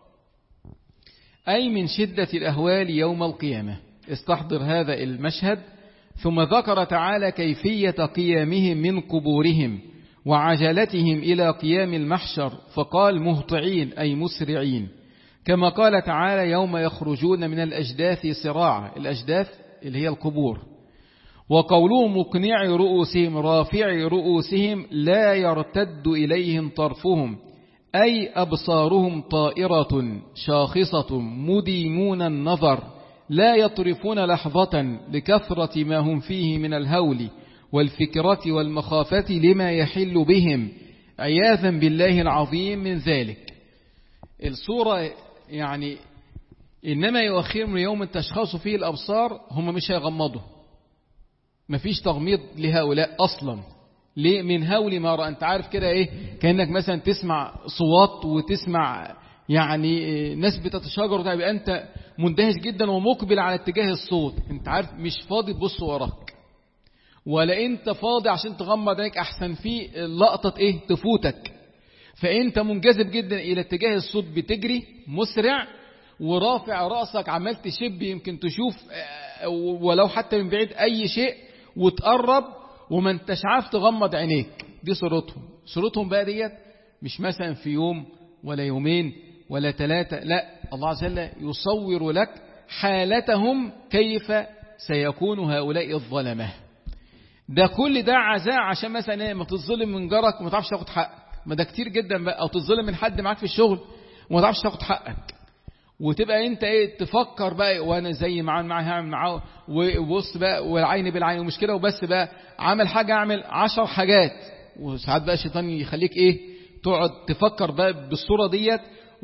أي من شدة الأهوال يوم القيامة. استحضر هذا المشهد. ثم ذكر تعالى كيفية قيامهم من قبورهم وعجلتهم إلى قيام المحشر، فقال مهطعين أي مسرعين، كما قال تعالى يوم يخرجون من الأجداث صراعا، الأجداث اللي هي القبور. وقوله مقنعي رؤوسهم رافعي رؤوسهم لا يرتد إليهم طرفهم، أي أبصارهم طائرة شاخصة مديمون النظر لا يطرفون لحظة لكثرة ما هم فيه من الهول والفكرة والمخافة لما يحل بهم عياذا بالله العظيم من ذلك. الصورة يعني إنما يؤخرهم يوم تشخص فيه الأبصار، هم مش هيغمضوا، مفيش تغميض لهؤلاء أصلا. ليه؟ من هول ما رأى. أنت عارف كده إيه، كأنك مثلا تسمع صوات وتسمع يعني ناس بتتشاجر، يبقى أنت مندهش جدا ومقبل على اتجاه الصوت، أنت عارف مش فاضي تبص وراك، ولا أنت فاضي عشان تغمض عينيك أحسن في لقطة إيه تفوتك. فأنت منجذب جدا إلى اتجاه الصوت، بتجري مسرع ورافع رأسك عمال تشب، يمكن تشوف ولو حتى من بعيد أي شيء وتقرب وما انتش عارف تغمض عينيك. دي صورتهم. صورتهم بقى ديت مش مثلا في يوم ولا يومين ولا ثلاثة، لا، الله عز وجل يصور لك حالتهم كيف سيكون هؤلاء الظلمة. ده كل ده عزاء عشان مثلا ايه، ما تظلم من جارك وما تعرفش تاخد حقك، ما ده كتير جدا بقى، او تظلم من حد معاك في الشغل وما تعرفش تاخد حقك، وتبقى انت ايه تفكر بقى وانا زي معاه معاه هعمل معاه، وبص بقى والعين بالعين، ومش كده وبس بقى، عمل حاجة اعمل عشر حاجات. وساعات بقى الشيطان يخليك ايه تقعد تفكر بقى بالصورة ديت،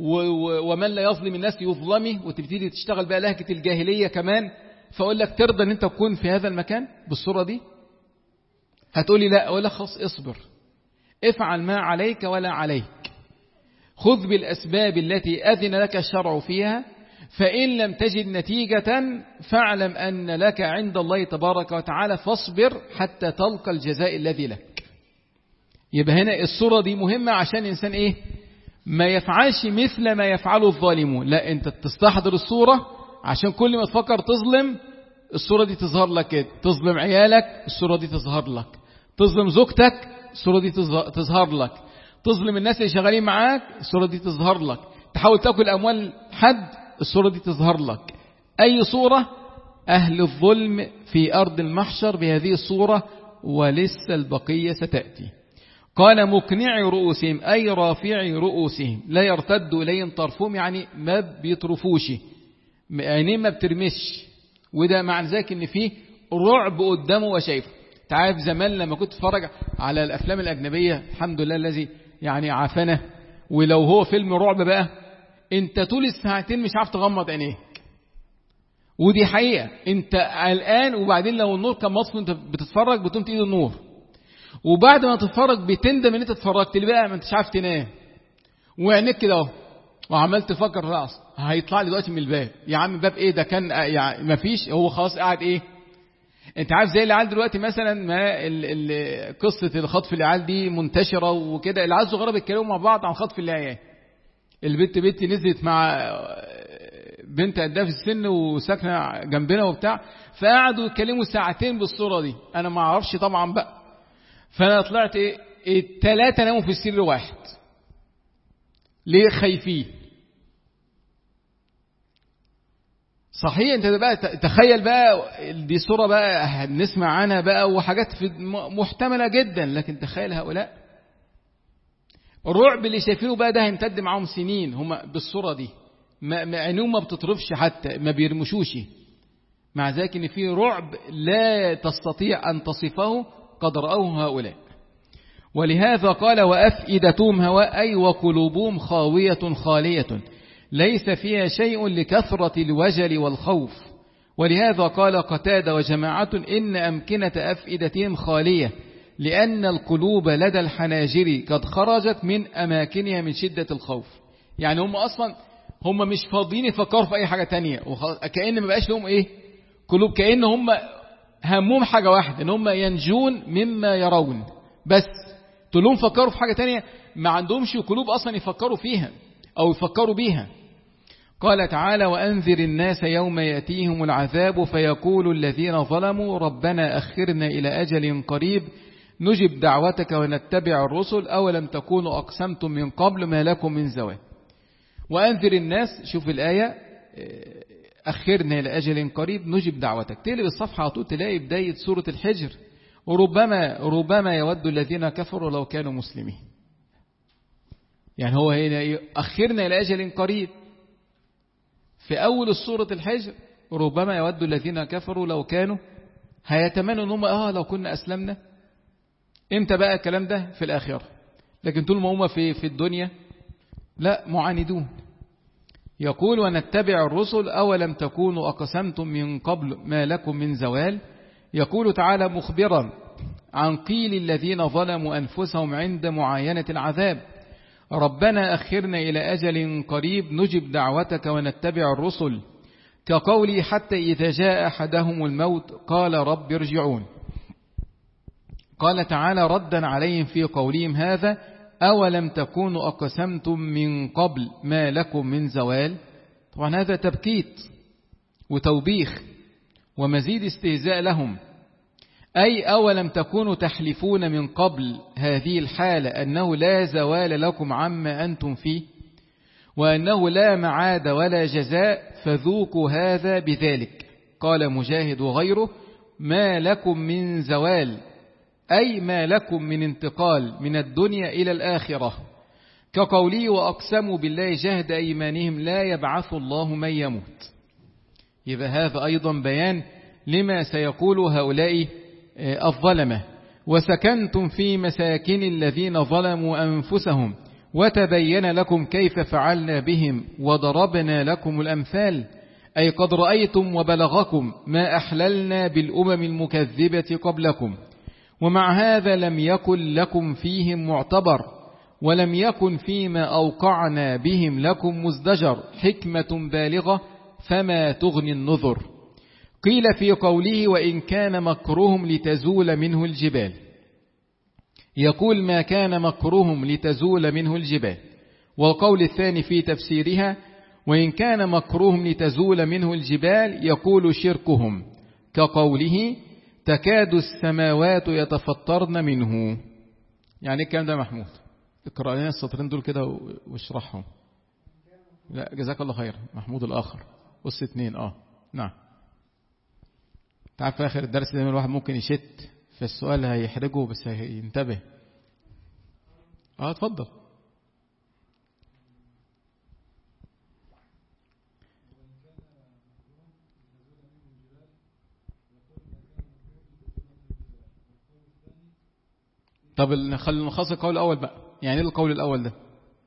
ومن لا يظلم الناس يظلمه، وتبتدي تشتغل بقى لهجة الجاهلية كمان. فاقول لك ترضى ان انت تكون في هذا المكان بالصورة دي؟ هتقولي لا. اقول لك خلاص اصبر، افعل ما عليك ولا عليك، خذ بالأسباب التي أذن لك الشرع فيها، فإن لم تجد نتيجة فاعلم أن لك عند الله تبارك وتعالى، فاصبر حتى تلقى الجزاء الذي لك. يبقى هنا الصورة دي مهمة عشان الإنسان إيه ما يفعلش مثل ما يفعله الظالمون، لا، أنت تستحضر الصورة عشان كل ما تفكر تظلم الصورة دي تظهر لك كده، تظلم عيالك الصورة دي تظهر لك، تظلم زوجتك الصورة دي تظهر لك، تظلم الناس اللي شغالين معاك الصورة دي تظهر لك، تحاول تأكل أموال حد الصورة دي تظهر لك. أي صورة؟ أهل الظلم في أرض المحشر بهذه الصورة، ولسه البقية ستأتي. قال مقنعي رؤوسهم أي رافعي رؤوسهم لا يرتد إليهم طرفهم، يعني ما بيطرفوش يعني ما بترمش، وده معنى ذلك ان فيه رعب قدامه وشايفه. تعرف زمان لما كنت اتفرج على الأفلام الأجنبية، الحمد لله الذي يعني عافنا، ولو هو فيلم رعب بقى انت طول الساعتين مش عارف تغمض عينيك، ودي حقيقة. انت قلقان، وبعدين لو النور كان مطفي انت بتتفرج بتقوم تقيد النور، وبعد ما تتفرج بتندم ان انت اتفرجت اللي بقى ما انتش عارف تنام، وعينيك كده اهو وعمال تفكر راس هيطلع لي دلوقتي من الباب، يا عم باب ايه ده كان يعني ما فيش، هو خلاص قاعد ايه. انت عارف زي العيال دلوقتي مثلا، ما ال ال قصة الخطف العيال دي منتشرة وكده، العيال الصغيرة بيتكلموا مع بعض عن خطف العيال. البت بنتي نزلت مع بنت قدها في السن وساكنة جنبنا وبتاع، فقعدوا يتكلموا ساعتين بالصورة دي. أنا ما أعرفش طبعا بقى، فأنا طلعت إيه التلاتة ناموا في السرير واحد. ليه؟ خايفين. صحيح. انت بقى تخيل بقى دي صورة بقى نسمع عنها بقى وحاجات في محتملة جدا، لكن تخيل هؤلاء الرعب اللي شايفينه بقى ده هيمتد معاهم سنين. هم بالصورة دي ما عينهم ما بتطرفش حتى ما بيرمشوش، مع ذلك ان في رعب لا تستطيع ان تصفه قد رأوه هؤلاء. ولهذا قال وأفئدتهم هواء، أي وقلوبهم خاوية خالية ليس فيها شيء لكثرة الوجل والخوف. ولهذا قال قتادة وجماعة إن أمكنة أفئدتهم خالية، لأن القلوب لدى الحناجر قد خرجت من أماكنها من شدة الخوف. يعني هم أصلا هم مش فاضيين يفكروا في أي حاجة تانية، كأن ما بقاش لهم إيه قلوب، كأن هم همهم حاجة واحدة إن هم ينجون مما يرون، بس تقولهم فكروا في حاجة تانية ما عندهمش قلوب أصلا يفكروا فيها أو يفكروا بيها. قال تعالى وأنذر الناس يوم يأتيهم العذاب فيقول الذين ظلموا ربنا أخرنا إلى أجل قريب نجب دعوتك ونتبع الرسل أولم تكونوا أقسمتم من قبل ما لكم من زوال. وأنذر الناس، شوف الآية أخرنا إلى أجل قريب نجب دعوتك، تقلب الصفحة على طول تلاقي بداية سورة الحجر وربما ربما يود الذين كفروا لو كانوا مسلمين. يعني هو هنا أخرنا إلى أجل قريب في أول السورة الحجر، ربما يود الذين كفروا لو كانوا هيتمنوا أنهم آه لو كنا أسلمنا. إمتى بقى الكلام ده؟ في الآخرة. لكن طول ما هم في في الدنيا لا معاندون. يقول ونتبع الرسل أولم تكونوا أقسمتم من قبل ما لكم من زوال. يقول تعالى مخبرا عن قيل الذين ظلموا أنفسهم عند معاينة العذاب ربنا أخرنا إلى أجل قريب نجب دعوتك ونتبع الرسل، كقولي حتى إذا جاء أحدهم الموت قال رب ارجعون. قال تعالى ردا عليهم في قولهم هذا أولم تكونوا أقسمتم من قبل ما لكم من زوال. طبعا هذا تبكيت وتوبيخ ومزيد استهزاء لهم، أي أولم تكونوا تحلفون من قبل هذه الحالة أنه لا زوال لكم عما أنتم فيه وأنه لا معاد ولا جزاء فذوقوا هذا بذلك. قال مجاهد وغيره ما لكم من زوال، أي ما لكم من انتقال من الدنيا إلى الآخرة، كقولي وأقسموا بالله جهد أيمانهم لا يبعث الله من يموت. يبقى هذا أيضا بيان لما سيقول هؤلاء الظلمة. وسكنتم في مساكن الذين ظلموا أنفسهم وتبين لكم كيف فعلنا بهم وضربنا لكم الأمثال، أي قد رأيتم وبلغكم ما أحللنا بالأمم المكذبة قبلكم، ومع هذا لم يكن لكم فيهم معتبر ولم يكن فيما أوقعنا بهم لكم مزدجر حكمة بالغة فما تغني النذر. قيل في قوله وإن كان مكرهم لتزول منه الجبال، يقول ما كان مكرهم لتزول منه الجبال. والقول الثاني في تفسيرها وإن كان مكرهم لتزول منه الجبال يقول شركهم، كقوله تكاد السماوات يتفطرن منه. يعني الكلام ده محمود اقرأ لنا السطرين دول كده واشرحهم. لا جزاك الله خير محمود الآخر قص اتنين اه نعم. تعرف في آخر الدرس دايما الواحد ممكن يشت في السؤال هيحرجه بس هينتبه. اه اتفضل. طب نخلي نخصص القول الأول بقى. يعني ايه القول الأول ده؟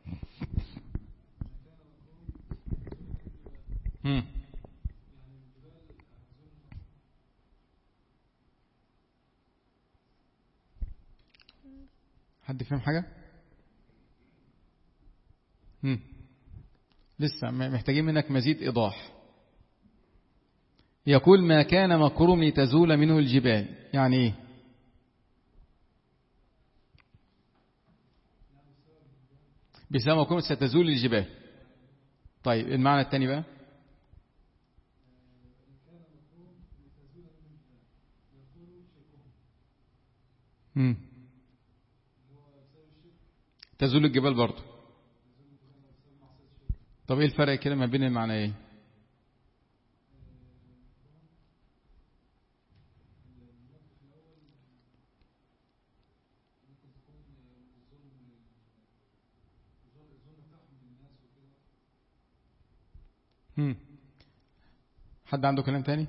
هم. حد فهم حاجة؟ هم. لسه محتاجين منك مزيد إيضاح. يقول ما كان مكرهم لتزول منه الجبال، يعني ايه؟ بسبب مكرهم ستزول الجبال. طيب المعنى الثاني بقى مم. تزول الجبال برضو. طب ايه الفرق كده ما بين المعنيين؟ مم. حد عنده كلام تاني؟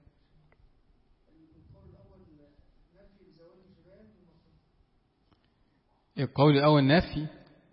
القول الأول نفي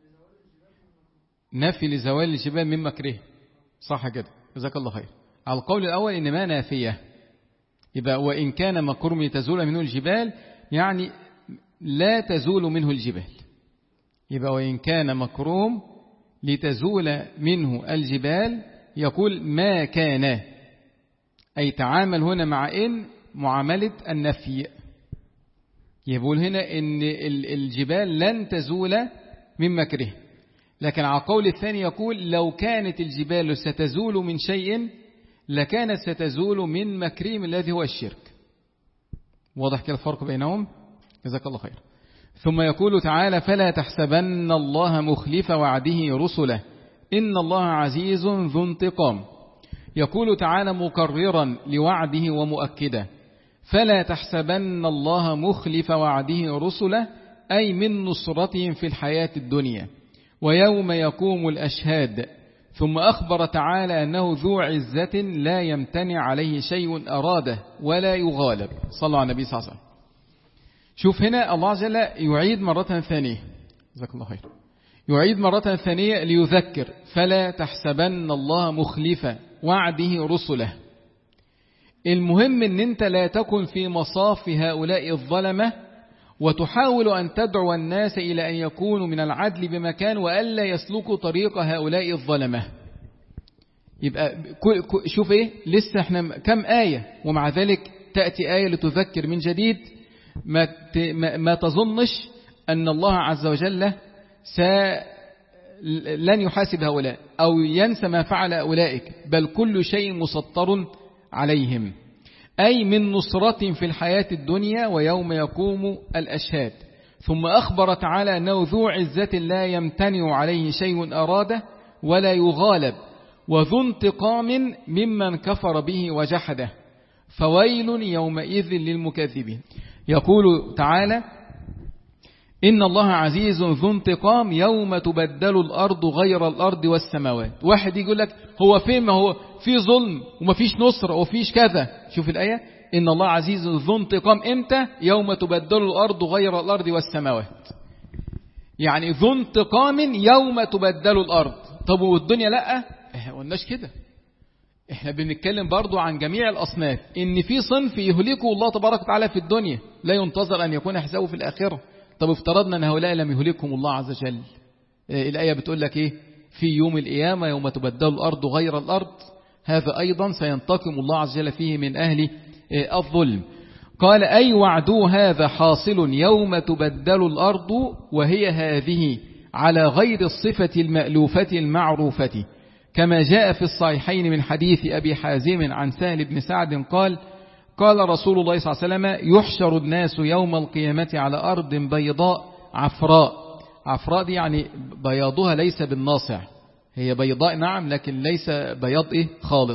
نفي لزوال الجبال من مكره، صح كده، جزاك الله خير. على القول الأول إن ما نافية، يبقى وإن كان مكرم تزول منه الجبال، يعني لا تزول منه الجبال. يبقى وإن كان مكروم لتزول منه الجبال، يقول ما كان، أي تعامل هنا مع إن معاملة النفي. يقول هنا إن الجبال لن تزول من مكره. لكن على القول الثاني يقول لو كانت الجبال ستزول من شيء لكانت ستزول من مكرهم الذي هو الشرك. واضح كده الفرق بينهم؟ جزاك الله خير. ثم يقول تعالى فلا تحسبن الله مخلف وعده رسله إن الله عزيز ذو انتقام. يقول تعالى مكررا لوعده ومؤكدا فلا تحسبن الله مخلف وعده رسله، أي من نصرتهم في الحياة الدنيا ويوم يقوم الأشهاد. ثم أخبر تعالى أنه ذو عزة لا يمتنع عليه شيء أراده ولا يغالب. صلى على النبي صلى الله عليه وسلم. شوف هنا الله عز وجل يعيد مرة ثانية، جزاك الله خير، يعيد مرة ثانية ليذكر فلا تحسبن الله مخلف وعده رسله. المهم ان انت لا تكن في مصاف هؤلاء الظلمة وتحاول أن تدعو الناس إلى أن يكونوا من العدل بمكان وألا يسلكوا طريق هؤلاء الظلمة. يبقى شوف إيه، لسه احنا كم آية ومع ذلك تأتي آية لتذكر من جديد. ما ما تظنش أن الله عز وجل لن يحاسب هؤلاء أو ينسى ما فعل أولئك، بل كل شيء مسطر عليهم، أي من نصرة في الحياة الدنيا ويوم يقوم الأشهاد. ثم أخبر تعالى أنه ذو عزة لا يمتنع عليه شيء أراده ولا يغالب، وذو انتقام ممن كفر به وجحده، فويل يومئذ للمكذبين. يقول تعالى إن الله عزيز ذو انتقام يوم تبدل الأرض غير الأرض والسماوات. واحد يقول لك هو فين، ما هو في ظلم وما فيش نصر وفيش كذا. شوف الآية إن الله عزيز ذو انتقام إمتى؟ يوم تبدل الأرض غير الأرض والسماوات، يعني ذو انتقام يوم تبدل الأرض. طب والدنيا لأ، احنا قلناش كده، احنا بنتكلم برضو عن جميع الأصناف، إن في صنف يهلكه الله تبارك وتعالى في الدنيا لا ينتظر أن يكون حسابه في الآخرة. طب افترضنا أن هؤلاء لم يهلكهم الله عز وجل، الآية بتقول لك إيه؟ في يوم القيامة يوم تبدل الأرض غير الأرض، هذا أيضا سينتقم الله عز وجل فيه من أهل الظلم. قال أي وعدو هذا حاصل يوم تبدل الأرض وهي هذه على غير الصفة المألوفة المعروفة، كما جاء في الصحيحين من حديث أبي حازم عن سهل بن سعد قال قال رسول الله صلى الله عليه وسلم يحشر الناس يوم القيامة على أرض بيضاء عفراء. عفراء دي يعني بياضها ليس بالناصع، هي بيضاء نعم لكن ليس بياض إيه خالص،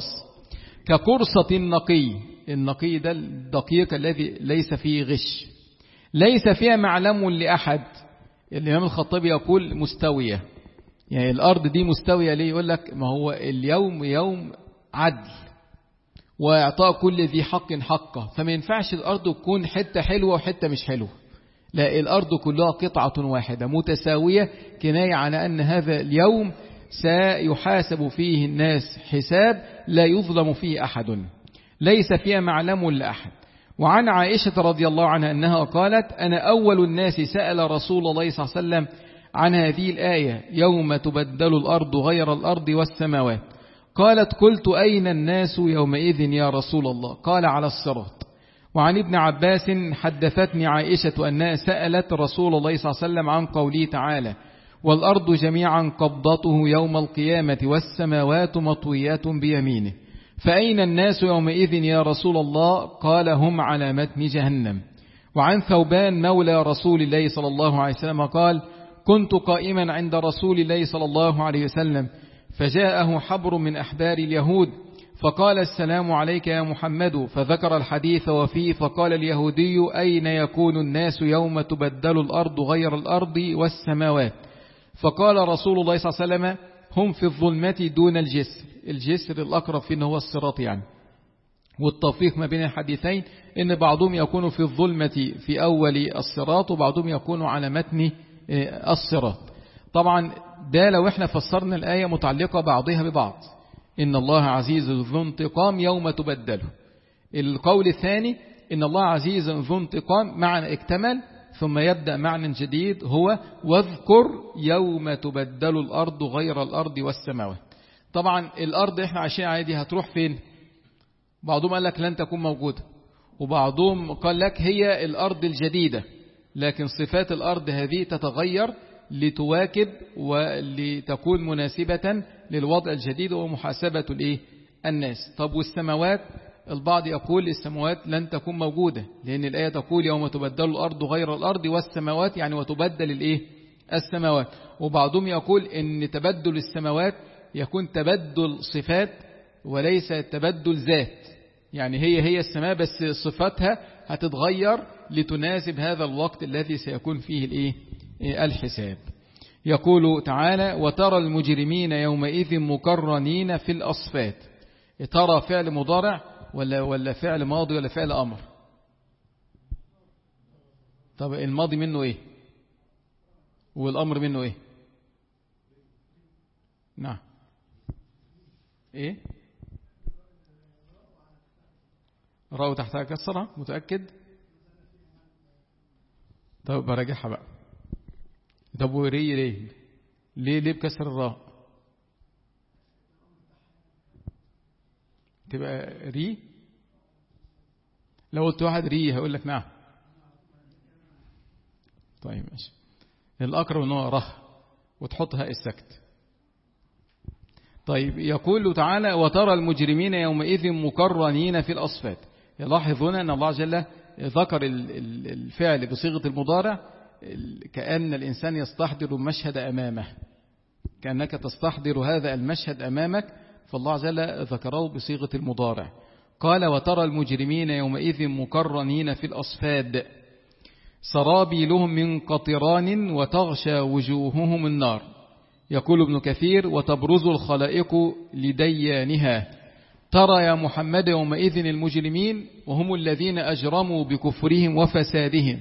كقرصة النقي. النقي ده الدقيق الذي ليس فيه غش، ليس فيها معلم لأحد. الإمام الخطابي يقول مستوية، يعني الأرض دي مستوية ليه؟ يقول لك ما هو اليوم يوم عدل وإعطاء كل ذي حق حقه، فما ينفعش الأرض تكون حتة حلوة وحتة مش حلوة، لا، الأرض كلها قطعة واحدة متساوية، كناية على أن هذا اليوم سيحاسب فيه الناس حساب لا يظلم فيه أحد، ليس فيها معلم لأحد. وعن عائشة رضي الله عنها أنها قالت أنا أول الناس سأل رسول الله صلى الله عليه وسلم عن هذه الآية يوم تبدل الأرض غير الأرض والسماوات. قالت قلت أين الناس يومئذ يا رسول الله؟ قال على الصراط. وعن ابن عباس حدثتني عائشة أنها سألت رسول الله صلى الله عليه وسلم عن قوله تعالى والأرض جميعا قبضته يوم القيامة والسماوات مطويات بيمينه، فأين الناس يومئذ يا رسول الله؟ قال هم على متن جهنم. وعن ثوبان مولى رسول الله صلى الله عليه وسلم قال كنت قائما عند رسول الله صلى الله عليه وسلم فجاءه حبر من أحبار اليهود فقال السلام عليك يا محمد فذكر الحديث وفيه فقال اليهودي أين يكون الناس يوم تبدل الأرض غير الأرض والسماوات فقال رسول الله صلى الله عليه وسلم هم في الظلمة دون الجسر الجسر الأقرب فيه هو الصراط يعني والتوفيق ما بين الحديثين إن بعضهم يكون في الظلمة في أول الصراط وبعضهم يكون على متن الصراط. طبعا ده لو احنا فسرنا الآية متعلقة بعضها ببعض إن الله عزيز ذو انتقام يوم تبدله. القول الثاني إن الله عزيز ذو انتقام معنى اكتمل ثم يبدأ معنى جديد هو واذكر يوم تبدل الأرض غير الأرض والسماوات. طبعا الأرض احنا عايشين عليها دي هتروح فين؟ بعضهم قال لك لن تكون موجودة وبعضهم قال لك هي الأرض الجديدة لكن صفات الأرض هذه تتغير لتواكب ولتكون مناسبة للوضع الجديد ومحاسبة الإيه؟ الناس. طب والسماوات البعض يقول السماوات لن تكون موجودة لأن الآية تقول يوم تبدل الأرض غير الأرض والسماوات يعني وتبدل الإيه؟ السماوات. وبعضهم يقول إن تبدل السماوات يكون تبدل صفات وليس تبدل ذات يعني هي هي السماء بس صفاتها هتتغير لتناسب هذا الوقت الذي سيكون فيه الإيه؟ الحساب. يقول تعالى وترى المجرمين يومئذ مقرنين في الأصفاد. ترى فعل مضارع ولا ولا فعل ماضي ولا فعل أمر؟ طب الماضي منه إيه والأمر منه إيه؟ نعم إيه راو تحتها كسرة متأكد؟ طب براجعها بقى. طب وري ليه ليه ليه بكسر الراء تبقى ري؟ لو قلت واحد ري هقول لك نعم. طيب ماشي. الأقرب ان هو ره وتحطها السكت. طيب يقول تعالى وترى المجرمين يومئذ مقرنين في الأصفاد. يلاحظ هنا أن الله جل ذكر الفعل بصيغة المضارع كأن الإنسان يستحضر المشهد أمامه كأنك تستحضر هذا المشهد أمامك فالله جل ذكره بصيغة المضارع. قال وترى المجرمين يومئذ مقرنين في الأصفاد سرابيلهم من قطران وتغشى وجوههم النار. يقول ابن كثير وتبرز الخلائق لديانها. ترى يا محمد يومئذ المجرمين وهم الذين أجرموا بكفرهم وفسادهم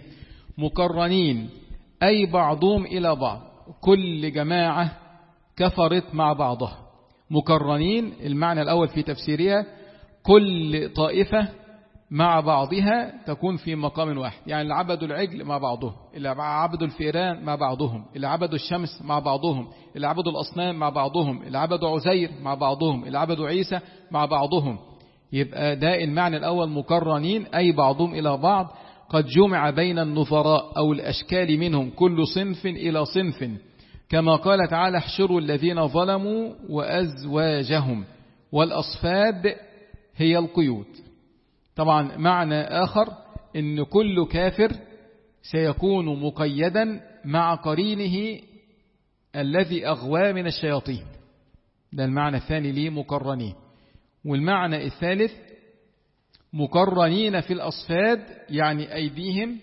مقرنين أي بعضهم إلى بعض كل جماعة كفرت مع بعضها. مقرنين المعنى الأول في تفسيرها كل طائفة مع بعضها تكون في مقام واحد يعني اللي عبدوا العجل مع بعضهم اللي عبدوا الفئران مع بعضهم اللي عبدوا الشمس مع بعضهم اللي عبدوا الأصنام مع بعضهم اللي عبدوا عزير مع بعضهم اللي عبدوا عيسى مع بعضهم. يبقى ده المعنى الأول مقرنين أي بعضهم إلى بعض قد جمع بين النظراء أو الأشكال منهم كل صنف إلى صنف كما قال تعالى احشروا الذين ظلموا وأزواجهم والأصفاد هي القيود. طبعا معنى آخر إن كل كافر سيكون مقيدا مع قرينه الذي أغوى من الشياطين. ده المعنى الثاني ليه مقرنين. والمعنى الثالث مقرنين في الأصفاد يعني أيديهم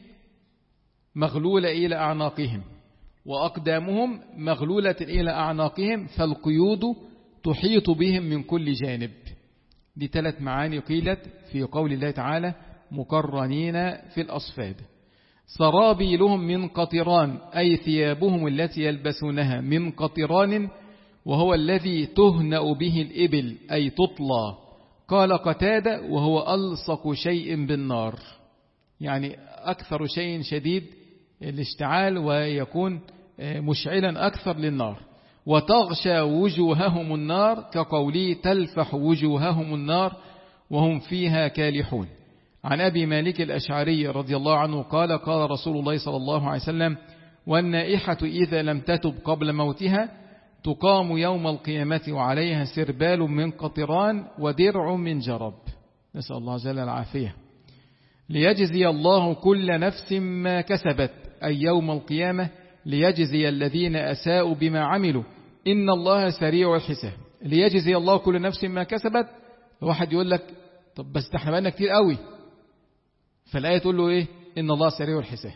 مغلولة إلى أعناقهم وأقدامهم مغلولة إلى أعناقهم فالقيود تحيط بهم من كل جانب. دي ثلاث معاني قيلت في قول الله تعالى مقرنين في الأصفاد. سرابيلهم من قطران أي ثيابهم التي يلبسونها من قطران وهو الذي تهنأ به الإبل أي تطلى. قال قتادة وهو ألصق شيء بالنار يعني أكثر شيء شديد الاشتعال ويكون مشعلا أكثر للنار. وتغشى وجوههم النار كقوله تلفح وجوههم النار وهم فيها كالحون. عن أبي مالك الأشعري رضي الله عنه قال قال رسول الله صلى الله عليه وسلم والنائحة إذا لم تتب قبل موتها تقام يوم القيامة وعليها سربال من قطران ودرع من جرب. نسأل الله جل العافية. ليجزي الله كل نفس ما كسبت، أي يوم القيامة ليجزي الذين أساءوا بما عملوا إن الله سريع الحساب. ليجزي الله كل نفس ما كسبت. واحد يقول لك طب بس احنا بقالنا كتير قوي، فالآية تقول له إيه؟ إن الله سريع الحساب.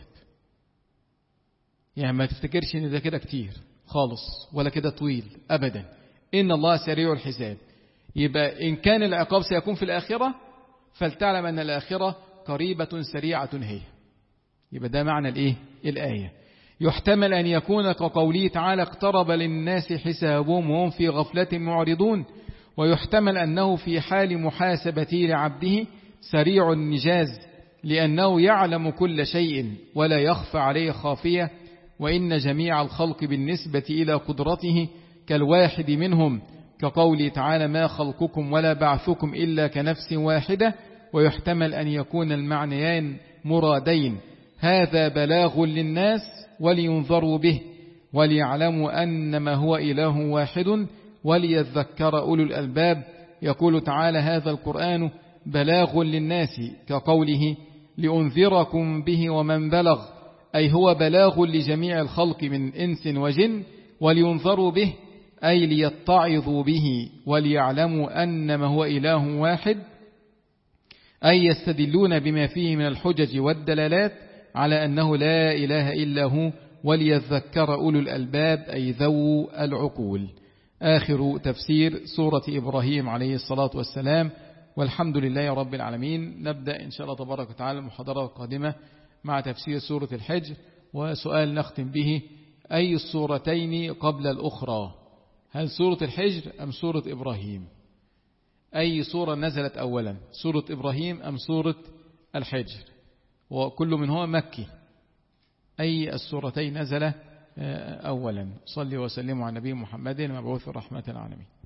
يعني ما تفتكرش إن ده كده كتير خالص ولا كده طويل أبدا. إن الله سريع الحساب. يبقى إن كان العقاب سيكون في الآخرة فلتعلم أن الآخرة قريبة سريعة هي. يبقى ده معنى الإيه؟ الآية. يحتمل أن يكون كقوله تعالى اقترب للناس حسابهم وهم في غفلة معرضون، ويحتمل أنه في حال محاسبته لعبده سريع النجاز لأنه يعلم كل شيء ولا يخفى عليه خافية، وإن جميع الخلق بالنسبة إلى قدرته كالواحد منهم، كقوله تعالى ما خلقكم ولا بعثكم إلا كنفس واحدة. ويحتمل أن يكون المعنيان مرادين، هذا بلاغ للناس ولينظروا به وليعلموا أنما هو إله واحد وليذكر أولو الألباب. يقول تعالى هذا القرآن بلاغ للناس، كقوله لأنذركم به ومن بلغ، أي هو بلاغ لجميع الخلق من إنس وجن. ولينظروا به أي ليتعظوا به وليعلموا أنما هو إله واحد، أي يستدلون بما فيه من الحجج والدلالات على أنه لا إله إلا هو وليذكر أولو الألباب أي ذو العقول. آخر تفسير سورة إبراهيم عليه الصلاة والسلام، والحمد لله رب العالمين. نبدأ إن شاء الله تبارك وتعالى المحاضرة القادمة مع تفسير سورة الحجر. وسؤال نختم به: أي السورتين قبل الأخرى؟ هل سورة الحجر أم سورة إبراهيم؟ أي سورة نزلت أولا، سورة إبراهيم أم سورة الحجر؟ وكل منهما مكي. أي السورتين نزل أولا؟ صلي وسلموا على نبي محمد مبعوث رحمة العالمين.